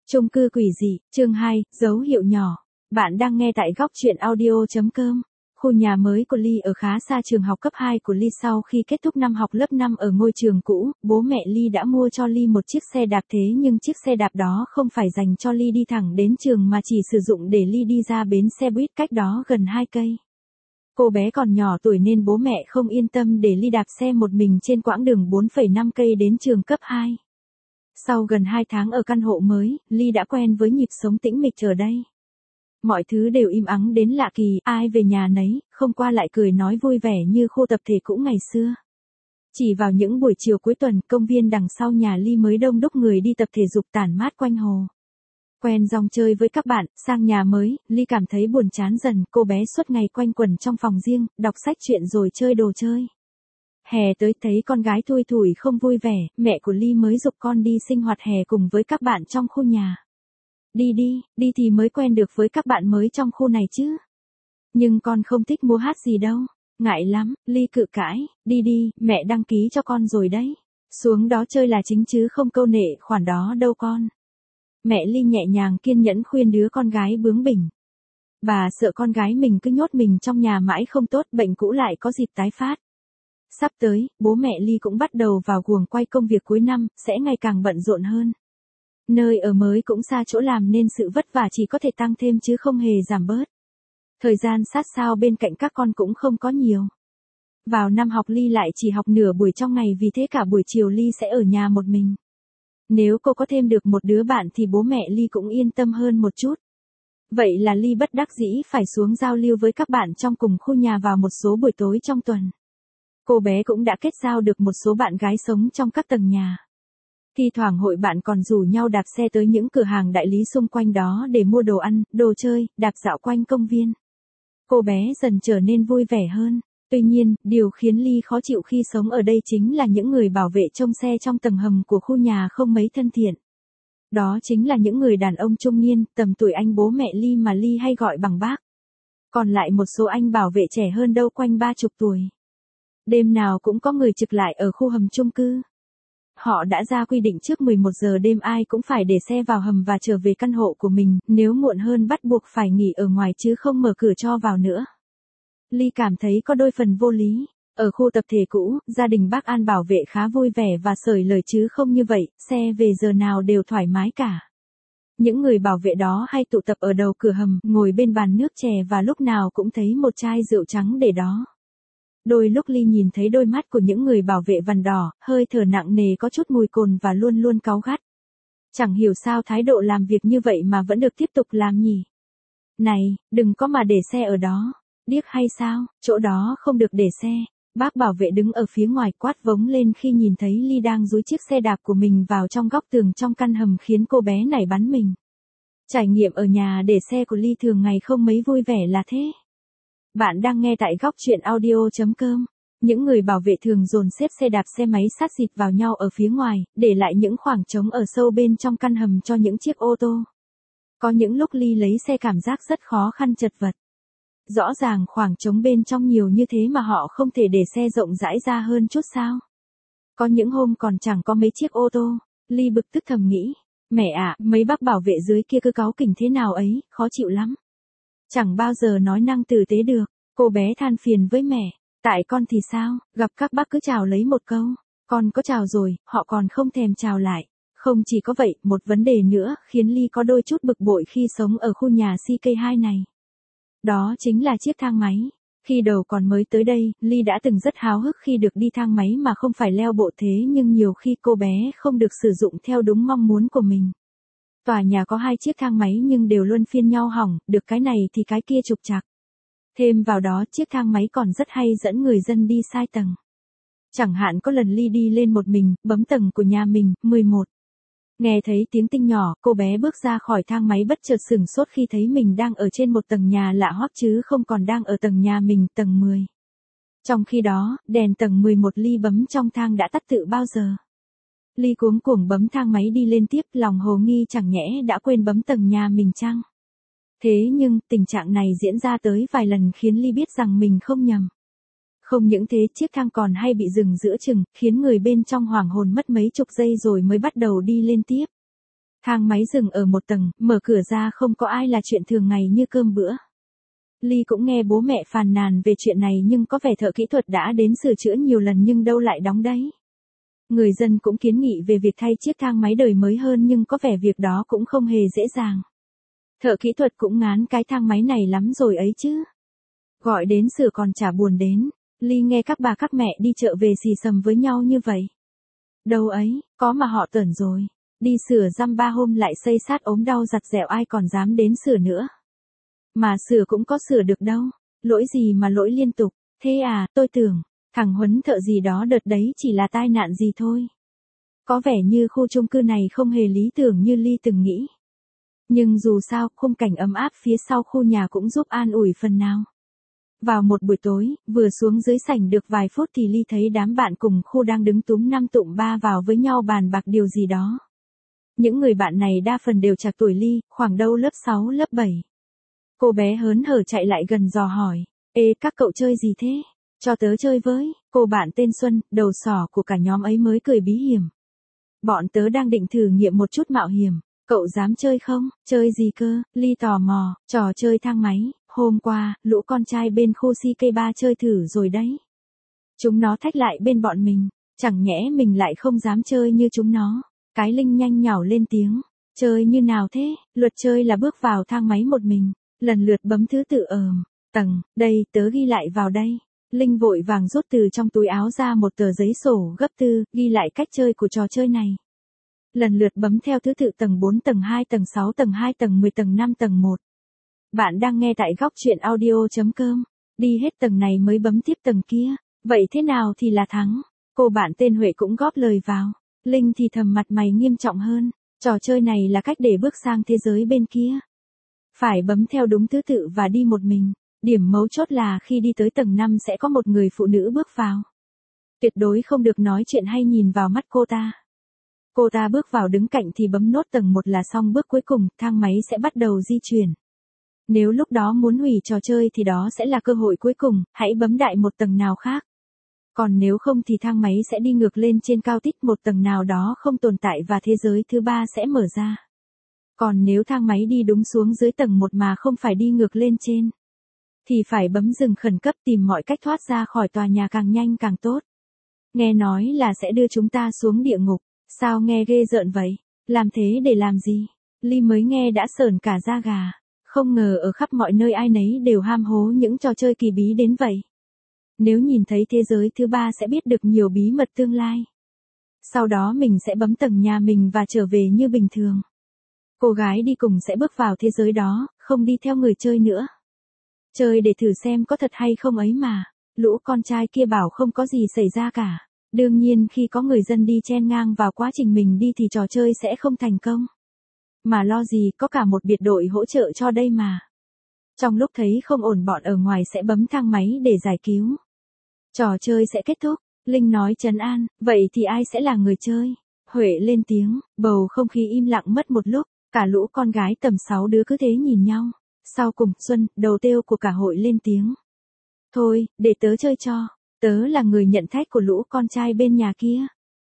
Chung cư quỷ dị, chương 2, dấu hiệu nhỏ. Bạn đang nghe tại góc truyện audio.com. Khu nhà mới của Ly ở khá xa trường học cấp 2 của Ly. Sau khi kết thúc năm học lớp 5 ở ngôi trường cũ, bố mẹ Ly đã mua cho Ly một chiếc xe đạp, thế nhưng chiếc xe đạp đó không phải dành cho Ly đi thẳng đến trường mà chỉ sử dụng để Ly đi ra bến xe buýt cách đó gần 2 cây. Cô bé còn nhỏ tuổi nên bố mẹ không yên tâm để Ly đạp xe một mình trên quãng đường 4,5 cây đến trường cấp 2. Sau gần 2 tháng ở căn hộ mới, Ly đã quen với nhịp sống tĩnh mịch ở đây. Mọi thứ đều im ắng đến lạ kỳ, ai về nhà nấy, không qua lại cười nói vui vẻ như khu tập thể cũ ngày xưa. Chỉ vào những buổi chiều cuối tuần, công viên đằng sau nhà Ly mới đông đúc người đi tập thể dục tản mát quanh hồ. Quen dòng chơi với các bạn, sang nhà mới, Ly cảm thấy buồn chán dần, cô bé suốt ngày quanh quẩn trong phòng riêng, đọc sách truyện rồi chơi đồ chơi. Hè tới thấy con gái thui thủi không vui vẻ, mẹ của Ly mới giục con đi sinh hoạt hè cùng với các bạn trong khu nhà. Đi thì mới quen được với các bạn mới trong khu này chứ. Nhưng con không thích múa hát gì đâu. Ngại lắm, Ly cự cãi, đi, mẹ đăng ký cho con rồi đấy. Xuống đó chơi là chính chứ không câu nệ khoản đó đâu con. Mẹ Ly nhẹ nhàng kiên nhẫn khuyên đứa con gái bướng bỉnh. Bà sợ con gái mình cứ nhốt mình trong nhà mãi không tốt, bệnh cũ lại có dịp tái phát. Sắp tới, bố mẹ Ly cũng bắt đầu vào guồng quay công việc cuối năm, sẽ ngày càng bận rộn hơn. Nơi ở mới cũng xa chỗ làm nên sự vất vả chỉ có thể tăng thêm chứ không hề giảm bớt. Thời gian sát sao bên cạnh các con cũng không có nhiều. Vào năm học Ly lại chỉ học nửa buổi trong ngày, vì thế cả buổi chiều Ly sẽ ở nhà một mình. Nếu cô có thêm được một đứa bạn thì bố mẹ Ly cũng yên tâm hơn một chút. Vậy là Ly bất đắc dĩ phải xuống giao lưu với các bạn trong cùng khu nhà vào một số buổi tối trong tuần. Cô bé cũng đã kết giao được một số bạn gái sống trong các tầng nhà. Thi thoảng hội bạn còn rủ nhau đạp xe tới những cửa hàng đại lý xung quanh đó để mua đồ ăn, đồ chơi, đạp dạo quanh công viên. Cô bé dần trở nên vui vẻ hơn. Tuy nhiên, điều khiến Ly khó chịu khi sống ở đây chính là những người bảo vệ trông xe trong tầng hầm của khu nhà không mấy thân thiện. Đó chính là những người đàn ông trung niên, tầm tuổi anh bố mẹ Ly mà Ly hay gọi bằng bác. Còn lại một số anh bảo vệ trẻ hơn đâu quanh 30 tuổi. Đêm nào cũng có người trực lại ở khu hầm chung cư. Họ đã ra quy định trước 11 giờ đêm ai cũng phải để xe vào hầm và trở về căn hộ của mình, nếu muộn hơn bắt buộc phải nghỉ ở ngoài chứ không mở cửa cho vào nữa. Ly cảm thấy có đôi phần vô lý. Ở khu tập thể cũ, gia đình bác An bảo vệ khá vui vẻ và xởi lời chứ không như vậy, xe về giờ nào đều thoải mái cả. Những người bảo vệ đó hay tụ tập ở đầu cửa hầm, ngồi bên bàn nước chè và lúc nào cũng thấy một chai rượu trắng để đó. Đôi lúc Ly nhìn thấy đôi mắt của những người bảo vệ vằn đỏ, hơi thở nặng nề có chút mùi cồn và luôn luôn cáu gắt. Chẳng hiểu sao thái độ làm việc như vậy mà vẫn được tiếp tục làm nhỉ. Này, đừng có mà để xe ở đó. Điếc hay sao, chỗ đó không được để xe. Bác bảo vệ đứng ở phía ngoài quát vống lên khi nhìn thấy Ly đang dúi chiếc xe đạp của mình vào trong góc tường trong căn hầm khiến cô bé nảy bắn mình. Trải nghiệm ở nhà để xe của Ly thường ngày không mấy vui vẻ là thế. Bạn đang nghe tại góc truyện audio.com. Những người bảo vệ thường dồn xếp xe đạp xe máy sát xịt vào nhau ở phía ngoài, để lại những khoảng trống ở sâu bên trong căn hầm cho những chiếc ô tô. Có những lúc Ly lấy xe cảm giác rất khó khăn chật vật. Rõ ràng khoảng trống bên trong nhiều như thế mà họ không thể để xe rộng rãi ra hơn chút sao. Có những hôm còn chẳng có mấy chiếc ô tô. Ly bực tức thầm nghĩ, mẹ ạ, mấy bác bảo vệ dưới kia cứ cáu kỉnh thế nào ấy, khó chịu lắm. Chẳng bao giờ nói năng tử tế được. Cô bé than phiền với mẹ, tại con thì sao, gặp các bác cứ chào lấy một câu. Con có chào rồi, họ còn không thèm chào lại. Không chỉ có vậy, một vấn đề nữa khiến Ly có đôi chút bực bội khi sống ở khu nhà CK2 này. Đó chính là chiếc thang máy. Khi đầu còn mới tới đây, Ly đã từng rất háo hức khi được đi thang máy mà không phải leo bộ, thế nhưng nhiều khi cô bé không được sử dụng theo đúng mong muốn của mình. Tòa nhà có 2 chiếc thang máy nhưng đều luân phiên nhau hỏng, được cái này thì cái kia trục trặc. Thêm vào đó chiếc thang máy còn rất hay dẫn người dân đi sai tầng. Chẳng hạn có lần Ly đi lên một mình, bấm tầng của nhà mình, 11. Nghe thấy tiếng tinh nhỏ, cô bé bước ra khỏi thang máy bất chợt sửng sốt khi thấy mình đang ở trên một tầng nhà lạ hoắc chứ không còn đang ở tầng nhà mình, tầng 10. Trong khi đó, đèn tầng 11 Ly bấm trong thang đã tắt tự bao giờ. Ly cuống cuồng bấm thang máy đi lên tiếp, lòng hồ nghi chẳng nhẽ đã quên bấm tầng nhà mình chăng? Thế nhưng, tình trạng này diễn ra tới vài lần khiến Ly biết rằng mình không nhầm. Không những thế, chiếc thang còn hay bị dừng giữa chừng, khiến người bên trong hoảng hồn mất mấy chục giây rồi mới bắt đầu đi lên tiếp. Thang máy dừng ở một tầng, mở cửa ra không có ai là chuyện thường ngày như cơm bữa. Ly cũng nghe bố mẹ phàn nàn về chuyện này nhưng có vẻ thợ kỹ thuật đã đến sửa chữa nhiều lần nhưng đâu lại đóng đấy. Người dân cũng kiến nghị về việc thay chiếc thang máy đời mới hơn nhưng có vẻ việc đó cũng không hề dễ dàng. Thợ kỹ thuật cũng ngán cái thang máy này lắm rồi ấy chứ. Gọi đến sửa còn chả buồn đến. Ly nghe các bà các mẹ đi chợ về xì xầm với nhau như vậy. Đâu ấy, có mà họ tởn rồi. Đi sửa dăm 3 hôm lại xây sát ốm đau giặt dẹo ai còn dám đến sửa nữa. Mà sửa cũng có sửa được đâu. Lỗi gì mà lỗi liên tục. Thế à, tôi tưởng, thằng Huấn thợ gì đó đợt đấy chỉ là tai nạn gì thôi. Có vẻ như khu chung cư này không hề lý tưởng như Ly từng nghĩ. Nhưng dù sao, khung cảnh ấm áp phía sau khu nhà cũng giúp an ủi phần nào. Vào một buổi tối, vừa xuống dưới sảnh được vài phút thì Ly thấy đám bạn cùng khu đang đứng túm năm tụm ba vào với nhau bàn bạc điều gì đó. Những người bạn này đa phần đều trạc tuổi Ly, khoảng đâu lớp 6, lớp 7. Cô bé hớn hở chạy lại gần dò hỏi. Ê, các cậu chơi gì thế? Cho tớ chơi với. Cô bạn tên Xuân, đầu sỏ của cả nhóm ấy mới cười bí hiểm. Bọn tớ đang định thử nghiệm một chút mạo hiểm. Cậu dám chơi không? Chơi gì cơ? Ly tò mò. Trò chơi thang máy. Hôm qua, lũ con trai bên khu CK3 chơi thử rồi đấy. Chúng nó thách lại bên bọn mình. Chẳng nhẽ mình lại không dám chơi như chúng nó. Cái Linh nhanh nhảu lên tiếng. Chơi như nào thế? Luật chơi là bước vào thang máy một mình. Lần lượt bấm thứ tự tầng, đây, tớ ghi lại vào đây. Linh vội vàng rút từ trong túi áo ra một tờ giấy sổ gấp tư, ghi lại cách chơi của trò chơi này. Lần lượt bấm theo thứ tự tầng 4, tầng 2, tầng 6, tầng 2, tầng 10, tầng 5, tầng 1. Bạn đang nghe tại góc truyện audio.com. Đi hết tầng này mới bấm tiếp tầng kia. Vậy thế nào thì là thắng? Cô bạn tên Huệ cũng góp lời vào. Linh thì thầm mặt mày nghiêm trọng hơn. Trò chơi này là cách để bước sang thế giới bên kia. Phải bấm theo đúng thứ tự và đi một mình. Điểm mấu chốt là khi đi tới tầng 5 sẽ có một người phụ nữ bước vào. Tuyệt đối không được nói chuyện hay nhìn vào mắt cô ta. Cô ta bước vào đứng cạnh thì bấm nốt tầng 1 là xong bước cuối cùng, thang máy sẽ bắt đầu di chuyển. Nếu lúc đó muốn hủy trò chơi thì đó sẽ là cơ hội cuối cùng, hãy bấm đại một tầng nào khác. Còn nếu không thì thang máy sẽ đi ngược lên trên cao tích một tầng nào đó không tồn tại và thế giới thứ ba sẽ mở ra. Còn nếu thang máy đi đúng xuống dưới tầng 1 mà không phải đi ngược lên trên, thì phải bấm dừng khẩn cấp tìm mọi cách thoát ra khỏi tòa nhà càng nhanh càng tốt. Nghe nói là sẽ đưa chúng ta xuống địa ngục, sao nghe ghê rợn vậy? Làm thế để làm gì? Ly mới nghe đã sởn cả da gà. Không ngờ ở khắp mọi nơi ai nấy đều ham hố những trò chơi kỳ bí đến vậy. Nếu nhìn thấy thế giới thứ ba sẽ biết được nhiều bí mật tương lai. Sau đó mình sẽ bấm tầng nhà mình và trở về như bình thường. Cô gái đi cùng sẽ bước vào thế giới đó, không đi theo người chơi nữa. Chơi để thử xem có thật hay không ấy mà. Lũ con trai kia bảo không có gì xảy ra cả. Đương nhiên khi có người dân đi chen ngang vào quá trình mình đi thì trò chơi sẽ không thành công. Mà lo gì có cả một biệt đội hỗ trợ cho đây mà. Trong lúc thấy không ổn bọn ở ngoài sẽ bấm thang máy để giải cứu. Trò chơi sẽ kết thúc. Linh nói trấn an, vậy thì ai sẽ là người chơi? Huệ lên tiếng, bầu không khí im lặng mất một lúc. Cả lũ con gái tầm 6 đứa cứ thế nhìn nhau. Sau cùng, Xuân, đầu têu của cả hội lên tiếng. Thôi, để tớ chơi cho. Tớ là người nhận thách của lũ con trai bên nhà kia.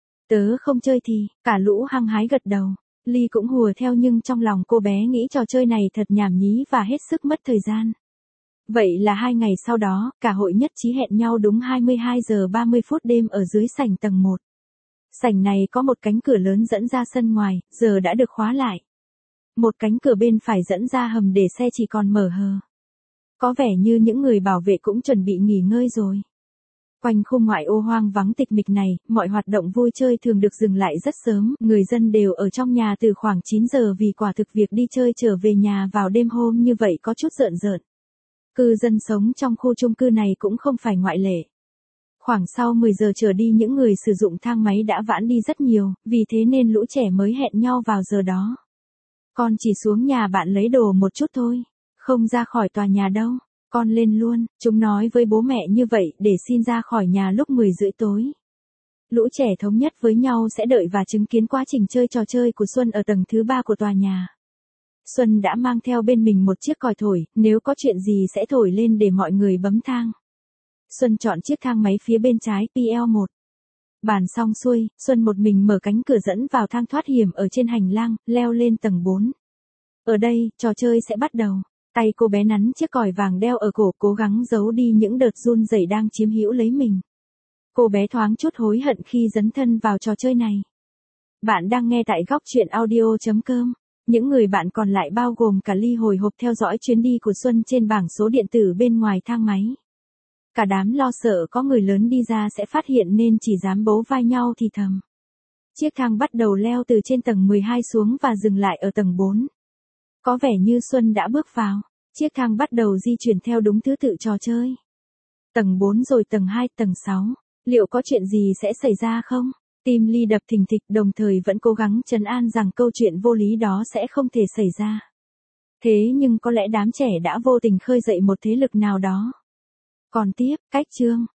Tớ không chơi thì, cả lũ hăng hái gật đầu. Ly cũng hùa theo nhưng trong lòng cô bé nghĩ trò chơi này thật nhảm nhí và hết sức mất thời gian. Vậy là 2 ngày sau đó, cả hội nhất trí hẹn nhau đúng 22 giờ 30 phút đêm ở dưới sảnh tầng 1. Sảnh này có một cánh cửa lớn dẫn ra sân ngoài, giờ đã được khóa lại. Một cánh cửa bên phải dẫn ra hầm để xe chỉ còn mở hờ. Có vẻ như những người bảo vệ cũng chuẩn bị nghỉ ngơi rồi. Quanh khu ngoại ô hoang vắng tịch mịch này, mọi hoạt động vui chơi thường được dừng lại rất sớm, người dân đều ở trong nhà từ khoảng 9 giờ vì quả thực việc đi chơi trở về nhà vào đêm hôm như vậy có chút rợn rợn. Cư dân sống trong khu chung cư này cũng không phải ngoại lệ. Khoảng sau 10 giờ trở đi những người sử dụng thang máy đã vãn đi rất nhiều, vì thế nên lũ trẻ mới hẹn nhau vào giờ đó. Con chỉ xuống nhà bạn lấy đồ một chút thôi, không ra khỏi tòa nhà đâu. Con lên luôn, chúng nói với bố mẹ như vậy để xin ra khỏi nhà lúc 10 rưỡi tối. Lũ trẻ thống nhất với nhau sẽ đợi và chứng kiến quá trình chơi trò chơi của Xuân ở tầng thứ 3 của tòa nhà. Xuân đã mang theo bên mình một chiếc còi thổi, nếu có chuyện gì sẽ thổi lên để mọi người bấm thang. Xuân chọn chiếc thang máy phía bên trái, PL1. Bàn xong xuôi, Xuân một mình mở cánh cửa dẫn vào thang thoát hiểm ở trên hành lang, leo lên tầng 4. Ở đây, trò chơi sẽ bắt đầu. Tay cô bé nắn chiếc còi vàng đeo ở cổ, cố gắng giấu đi những đợt run rẩy đang chiếm hữu lấy mình. Cô bé thoáng chút hối hận khi dấn thân vào trò chơi này. Bạn đang nghe tại góc truyện audio.com. Những người bạn còn lại bao gồm cả Ly hồi hộp theo dõi chuyến đi của Xuân trên bảng số điện tử bên ngoài thang máy. Cả đám lo sợ có người lớn đi ra sẽ phát hiện nên chỉ dám bấu vai nhau thì thầm. Chiếc thang bắt đầu leo từ trên tầng 12 xuống và dừng lại ở tầng 4. Có vẻ như Xuân đã bước vào. Chiếc thang bắt đầu di chuyển theo đúng thứ tự trò chơi. Tầng 4 rồi tầng 2, tầng 6. Liệu có chuyện gì sẽ xảy ra không? Tim Ly đập thình thịch, đồng thời vẫn cố gắng trấn an rằng câu chuyện vô lý đó sẽ không thể xảy ra. Thế nhưng có lẽ đám trẻ đã vô tình khơi dậy một thế lực nào đó. Còn tiếp, cách chương.